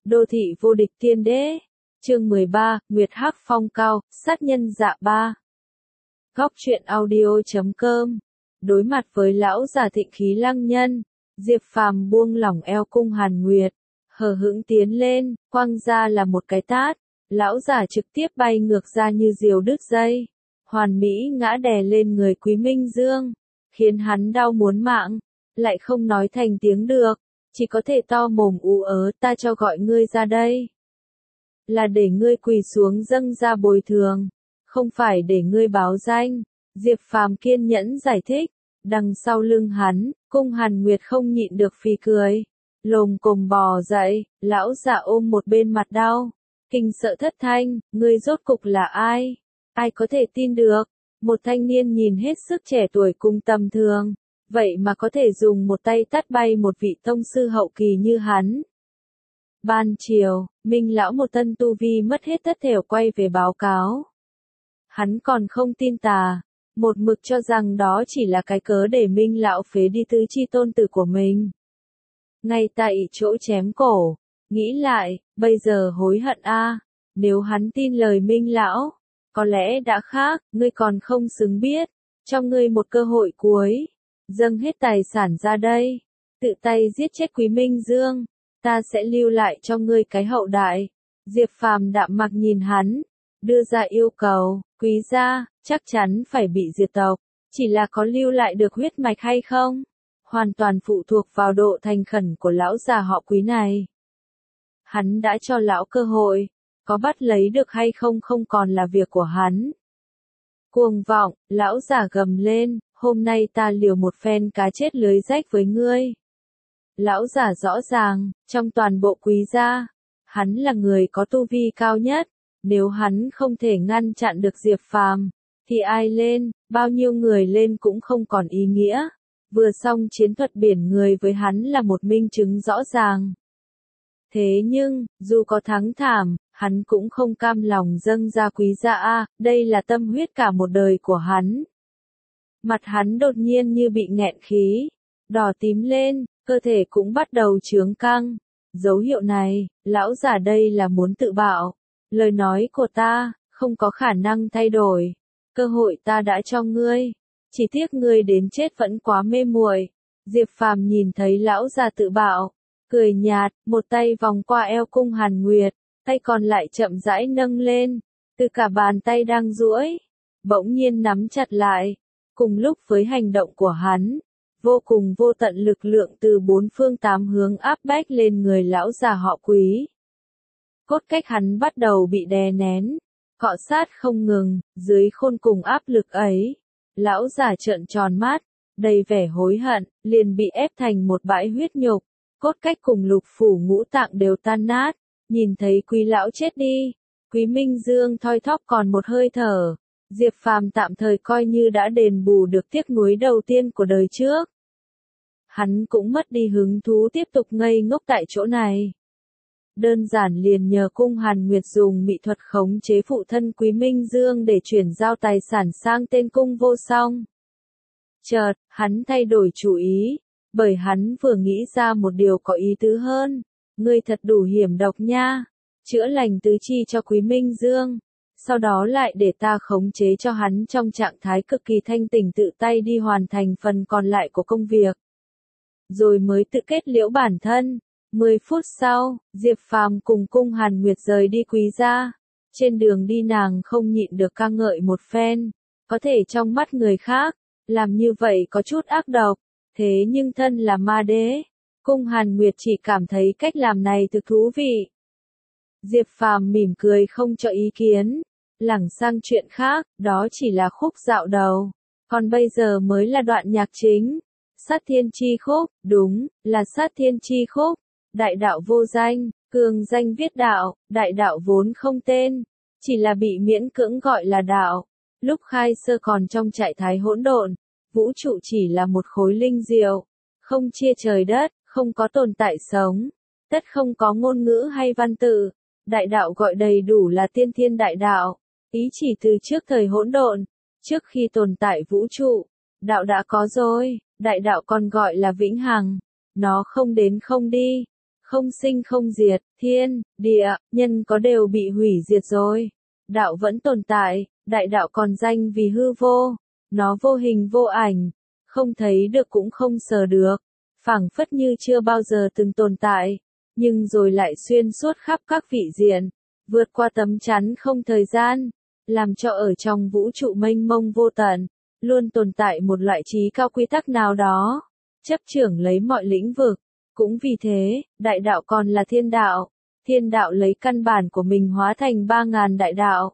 Đô thị vô địch tiên đế. Chương 13, Nguyệt Hắc Phong Cao, sát nhân dạ 3. Góc truyện audio.com. Đối mặt với lão già thịnh khí lăng nhân, Diệp Phàm buông lỏng eo cung Hàn Nguyệt, hờ hững tiến lên, quăng ra là một cái tát, lão già trực tiếp bay ngược ra như diều đứt dây, hoàn mỹ ngã đè lên người Quý Minh Dương, khiến hắn đau muốn mạng, lại không nói thành tiếng được, chỉ có thể to mồm ú ớ, ta cho gọi ngươi ra đây là để ngươi quỳ xuống dâng ra bồi thường, không phải để ngươi báo danh. Diệp Phàm kiên nhẫn giải thích, đằng sau lưng hắn, cung Hàn Nguyệt không nhịn được phì cười, lồm cồm bò dậy, lão già ôm một bên mặt đau, kinh sợ thất thanh, ngươi rốt cục là ai? Ai có thể tin được, một thanh niên nhìn hết sức trẻ tuổi cùng tầm thường, vậy mà có thể dùng một tay tát bay một vị tông sư hậu kỳ như hắn. Ban chiều, Minh lão một thân tu vi mất hết tất thểu quay về báo cáo. Hắn còn không tin tà, một mực cho rằng đó chỉ là cái cớ để Minh lão phế đi tứ chi tôn tử của mình. Ngay tại chỗ chém cổ, nghĩ lại, bây giờ hối hận a, nếu hắn tin lời Minh lão, có lẽ đã khác, ngươi còn không xứng biết, cho ngươi một cơ hội cuối, dâng hết tài sản ra đây, tự tay giết chết Quý Minh Dương, ta sẽ lưu lại cho ngươi cái hậu đại. Diệp Phàm đạm mặc nhìn hắn, đưa ra yêu cầu, Quý gia, chắc chắn phải bị diệt tộc, chỉ là có lưu lại được huyết mạch hay không, hoàn toàn phụ thuộc vào độ thành khẩn của lão già họ Quý này. Hắn đã cho lão cơ hội, có bắt lấy được hay không không còn là việc của hắn. Cuồng vọng, lão già gầm lên, hôm nay ta liều một phen cá chết lưới rách với ngươi. Lão già rõ ràng, trong toàn bộ Quý gia, hắn là người có tu vi cao nhất, nếu hắn không thể ngăn chặn được Diệp Phàm, thì ai lên, bao nhiêu người lên cũng không còn ý nghĩa. Vừa xong chiến thuật biển người với hắn là một minh chứng rõ ràng. Thế nhưng, dù có thắng thảm, hắn cũng không cam lòng dâng ra Quý gia a, đây là tâm huyết cả một đời của hắn. Mặt hắn đột nhiên như bị nghẹn khí, đỏ tím lên, cơ thể cũng bắt đầu chướng căng. Dấu hiệu này, lão già đây là muốn tự bạo. Lời nói của ta, không có khả năng thay đổi. Cơ hội ta đã cho ngươi. Chỉ tiếc ngươi đến chết vẫn quá mê muội. Diệp Phàm nhìn thấy lão già tự bạo, cười nhạt, một tay vòng qua eo cung Hàn Nguyệt, tay còn lại chậm rãi nâng lên, từ cả bàn tay đang duỗi, bỗng nhiên nắm chặt lại. Cùng lúc với hành động của hắn, vô cùng vô tận lực lượng từ bốn phương tám hướng áp bách lên người lão già họ Quý. Cốt cách hắn bắt đầu bị đè nén, cọ sát không ngừng, dưới khôn cùng áp lực ấy. Lão già trợn tròn mắt, đầy vẻ hối hận, liền bị ép thành một bãi huyết nhục, cốt cách cùng lục phủ ngũ tạng đều tan nát, nhìn thấy Quý lão chết đi. Quý Minh Dương thoi thóp còn một hơi thở, Diệp Phàm tạm thời coi như đã đền bù được tiếc nuối đầu tiên của đời trước. Hắn cũng mất đi hứng thú tiếp tục ngây ngốc tại chỗ này. Đơn giản liền nhờ cung Hàn Nguyệt dùng mỹ thuật khống chế phụ thân Quý Minh Dương để chuyển giao tài sản sang tên cung vô song. Chợt, hắn thay đổi chủ ý, bởi hắn vừa nghĩ ra một điều có ý tứ hơn. Ngươi thật đủ hiểm độc nha, chữa lành tứ chi cho Quý Minh Dương, sau đó lại để ta khống chế cho hắn trong trạng thái cực kỳ thanh tỉnh tự tay đi hoàn thành phần còn lại của công việc. Rồi mới tự kết liễu bản thân. 10 phút sau, Diệp Phàm cùng cung Hàn Nguyệt rời đi Quý gia. Trên đường đi nàng không nhịn được ca ngợi một phen. Có thể trong mắt người khác, làm như vậy có chút ác độc. Thế nhưng thân là ma đế, cung Hàn Nguyệt chỉ cảm thấy cách làm này thực thú vị. Diệp Phàm mỉm cười không cho ý kiến. Lảng sang chuyện khác, đó chỉ là khúc dạo đầu. Còn bây giờ mới là đoạn nhạc chính. Sát thiên chi khúc, đúng, là sát thiên chi khúc. Đại đạo vô danh, cường danh viết đạo, đại đạo vốn không tên, chỉ là bị miễn cưỡng gọi là đạo. Lúc khai sơ còn trong trạng thái hỗn độn, vũ trụ chỉ là một khối linh diệu, không chia trời đất, không có tồn tại sống, tất không có ngôn ngữ hay văn tự. Đại đạo gọi đầy đủ là tiên thiên đại đạo, ý chỉ từ trước thời hỗn độn, trước khi tồn tại vũ trụ, đạo đã có rồi, đại đạo còn gọi là vĩnh hằng, nó không đến không đi, không sinh không diệt, thiên, địa, nhân có đều bị hủy diệt rồi. Đạo vẫn tồn tại, đại đạo còn danh vì hư vô. Nó vô hình vô ảnh, không thấy được cũng không sờ được, phảng phất như chưa bao giờ từng tồn tại, nhưng rồi lại xuyên suốt khắp các vị diện, vượt qua tấm chắn không thời gian, làm cho ở trong vũ trụ mênh mông vô tận, luôn tồn tại một loại trí cao quy tắc nào đó, chấp chưởng lấy mọi lĩnh vực. Cũng vì thế, đại đạo còn là thiên đạo lấy căn bản của mình hóa thành 3.000 đại đạo.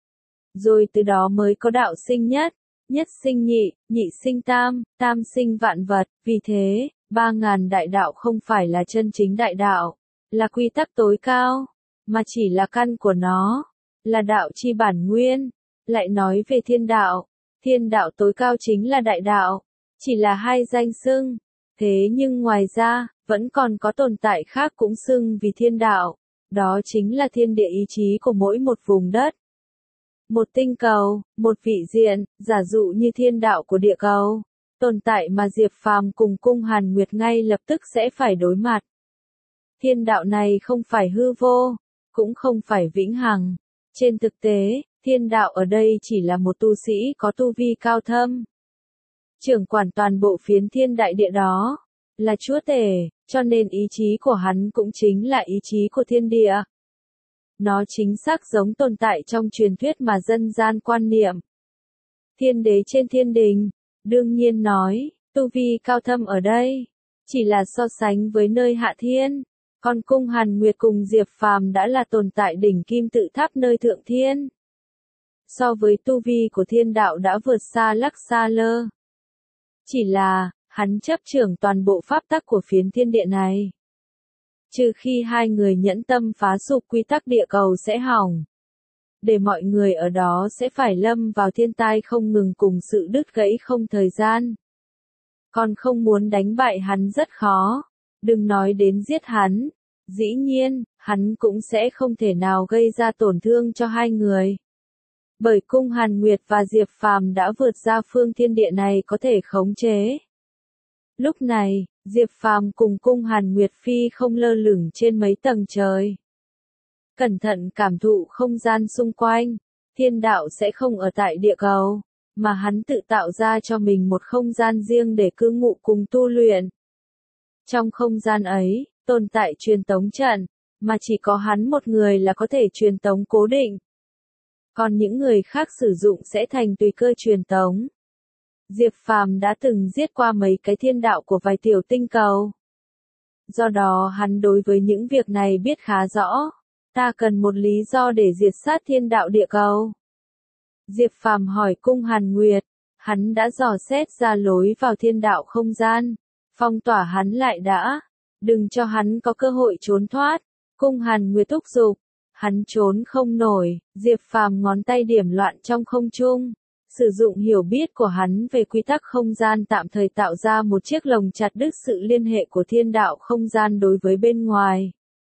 Rồi từ đó mới có đạo sinh nhất, nhất sinh nhị, nhị sinh tam, tam sinh vạn vật, vì thế, 3.000 đại đạo không phải là chân chính đại đạo, là quy tắc tối cao, mà chỉ là căn của nó, là đạo chi bản nguyên. Lại nói về thiên đạo tối cao chính là đại đạo, chỉ là hai danh xưng, thế nhưng ngoài ra, vẫn còn có tồn tại khác cũng xưng vì thiên đạo, đó chính là thiên địa ý chí của mỗi một vùng đất. Một tinh cầu, một vị diện, giả dụ như thiên đạo của địa cầu, tồn tại mà Diệp Phàm cùng Cung Hàn Nguyệt ngay lập tức sẽ phải đối mặt. Thiên đạo này không phải hư vô, cũng không phải vĩnh hằng. Trên thực tế, thiên đạo ở đây chỉ là một tu sĩ có tu vi cao thâm. Trưởng quản toàn bộ phiến thiên đại địa đó, là chúa tể, cho nên ý chí của hắn cũng chính là ý chí của thiên địa. Nó chính xác giống tồn tại trong truyền thuyết mà dân gian quan niệm. Thiên đế trên thiên đình, đương nhiên nói, tu vi cao thâm ở đây, chỉ là so sánh với nơi hạ thiên, còn Cung Hàn Nguyệt cùng Diệp Phàm đã là tồn tại đỉnh kim tự tháp nơi thượng thiên. So với tu vi của thiên đạo đã vượt xa Lắc Xa Lơ. Chỉ là, hắn chấp trưởng toàn bộ pháp tắc của phiến thiên địa này. Trừ khi hai người nhẫn tâm phá sụp quy tắc địa cầu sẽ hỏng. Để mọi người ở đó sẽ phải lâm vào thiên tai không ngừng cùng sự đứt gãy không thời gian. Còn không muốn đánh bại hắn rất khó. Đừng nói đến giết hắn. Dĩ nhiên, hắn cũng sẽ không thể nào gây ra tổn thương cho hai người. Bởi Cung Hàn Nguyệt và Diệp Phàm đã vượt ra phương thiên địa này có thể khống chế. Lúc này, Diệp Phàm cùng Cung Hàn Nguyệt phi không lơ lửng trên mấy tầng trời. Cẩn thận cảm thụ không gian xung quanh, thiên đạo sẽ không ở tại địa cầu, mà hắn tự tạo ra cho mình một không gian riêng để cư ngụ cùng tu luyện. Trong không gian ấy, tồn tại truyền tống trận, mà chỉ có hắn một người là có thể truyền tống cố định. Còn những người khác sử dụng sẽ thành tùy cơ truyền tống. Diệp Phàm đã từng giết qua mấy cái thiên đạo của vài tiểu tinh cầu. Do đó hắn đối với những việc này biết khá rõ. Ta cần một lý do để diệt sát thiên đạo địa cầu. Diệp Phàm hỏi Cung Hàn Nguyệt, hắn đã dò xét ra lối vào thiên đạo không gian, phong tỏa hắn lại đã, đừng cho hắn có cơ hội trốn thoát. Cung Hàn Nguyệt thúc giục, hắn trốn không nổi. Diệp Phàm ngón tay điểm loạn trong không trung, sử dụng hiểu biết của hắn về quy tắc không gian tạm thời tạo ra một chiếc lồng chặt đứt sự liên hệ của thiên đạo không gian đối với bên ngoài.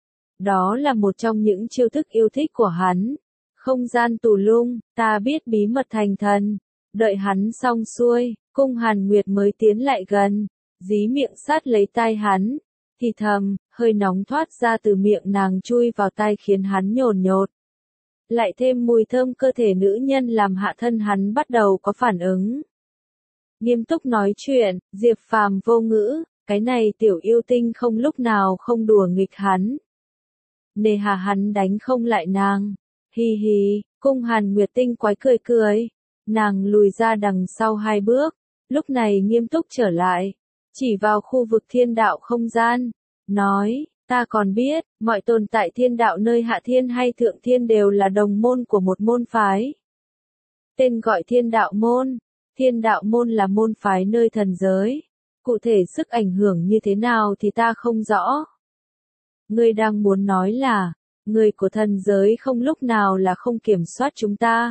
Đó là một trong những chiêu thức yêu thích của hắn. Không gian tù lung, ta biết bí mật thành thần. Đợi hắn xong xuôi, Cung Hàn Nguyệt mới tiến lại gần, dí miệng sát lấy tai hắn, thì thầm, hơi nóng thoát ra từ miệng nàng chui vào tai khiến hắn nhồn nhột. Lại thêm mùi thơm cơ thể nữ nhân làm hạ thân hắn bắt đầu có phản ứng. Nghiêm túc nói chuyện, Diệp Phàm vô ngữ, cái này tiểu yêu tinh không lúc nào không đùa nghịch hắn. Nề hà hắn đánh không lại nàng. Hi hi, Cung Hàn Nguyệt tinh quái cười cười. Nàng lùi ra đằng sau 2 bước, lúc này nghiêm túc trở lại, chỉ vào khu vực thiên đạo không gian, nói, ta còn biết, mọi tồn tại thiên đạo nơi hạ thiên hay thượng thiên đều là đồng môn của một môn phái. Tên gọi thiên đạo môn là môn phái nơi thần giới, cụ thể sức ảnh hưởng như thế nào thì ta không rõ. Ngươi đang muốn nói là, người của thần giới không lúc nào là không kiểm soát chúng ta.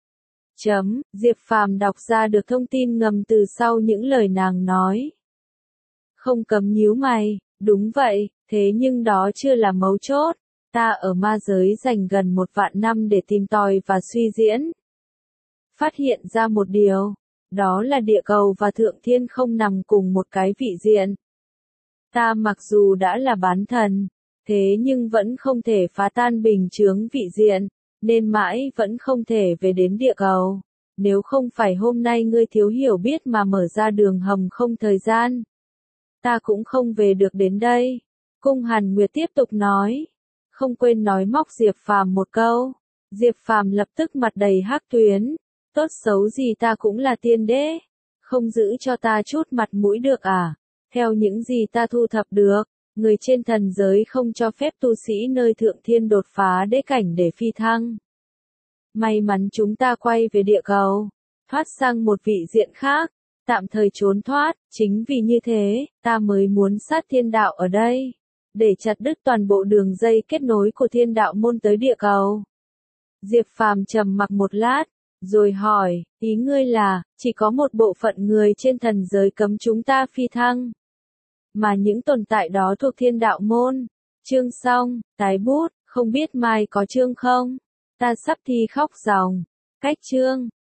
Diệp Phàm đọc ra được thông tin ngầm từ sau những lời nàng nói. Không cấm nhíu mày, đúng vậy, thế nhưng đó chưa là mấu chốt. Ta ở ma giới dành gần 1 vạn năm để tìm tòi và suy diễn. Phát hiện ra một điều, đó là địa cầu và thượng thiên không nằm cùng một cái vị diện. Ta mặc dù đã là bán thần, Thế nhưng vẫn không thể phá tan bình chướng vị diện, nên mãi vẫn không thể về đến địa cầu. Nếu không phải hôm nay ngươi thiếu hiểu biết mà mở ra đường hầm không thời gian, ta cũng không về được đến đây. Cung Hàn Nguyệt tiếp tục nói, không quên nói móc Diệp Phàm một câu. Diệp Phàm lập tức mặt đầy hắc tuyến, tốt xấu gì ta cũng là tiên đế, không giữ cho ta chút mặt mũi được à? Theo những gì ta thu thập được, người trên thần giới không cho phép tu sĩ nơi thượng thiên đột phá đế cảnh để phi thăng. May mắn chúng ta quay về địa cầu, thoát sang một vị diện khác, tạm thời trốn thoát, chính vì như thế, ta mới muốn sát thiên đạo ở đây, để chặt đứt toàn bộ đường dây kết nối của thiên đạo môn tới địa cầu. Diệp Phàm trầm mặc một lát, rồi hỏi, ý ngươi là, chỉ có một bộ phận người trên thần giới cấm chúng ta phi thăng, mà những tồn tại đó thuộc thiên đạo môn. Chương xong, tái bút, không biết mai có chương không? Ta sắp thi khóc ròng. Cách chương.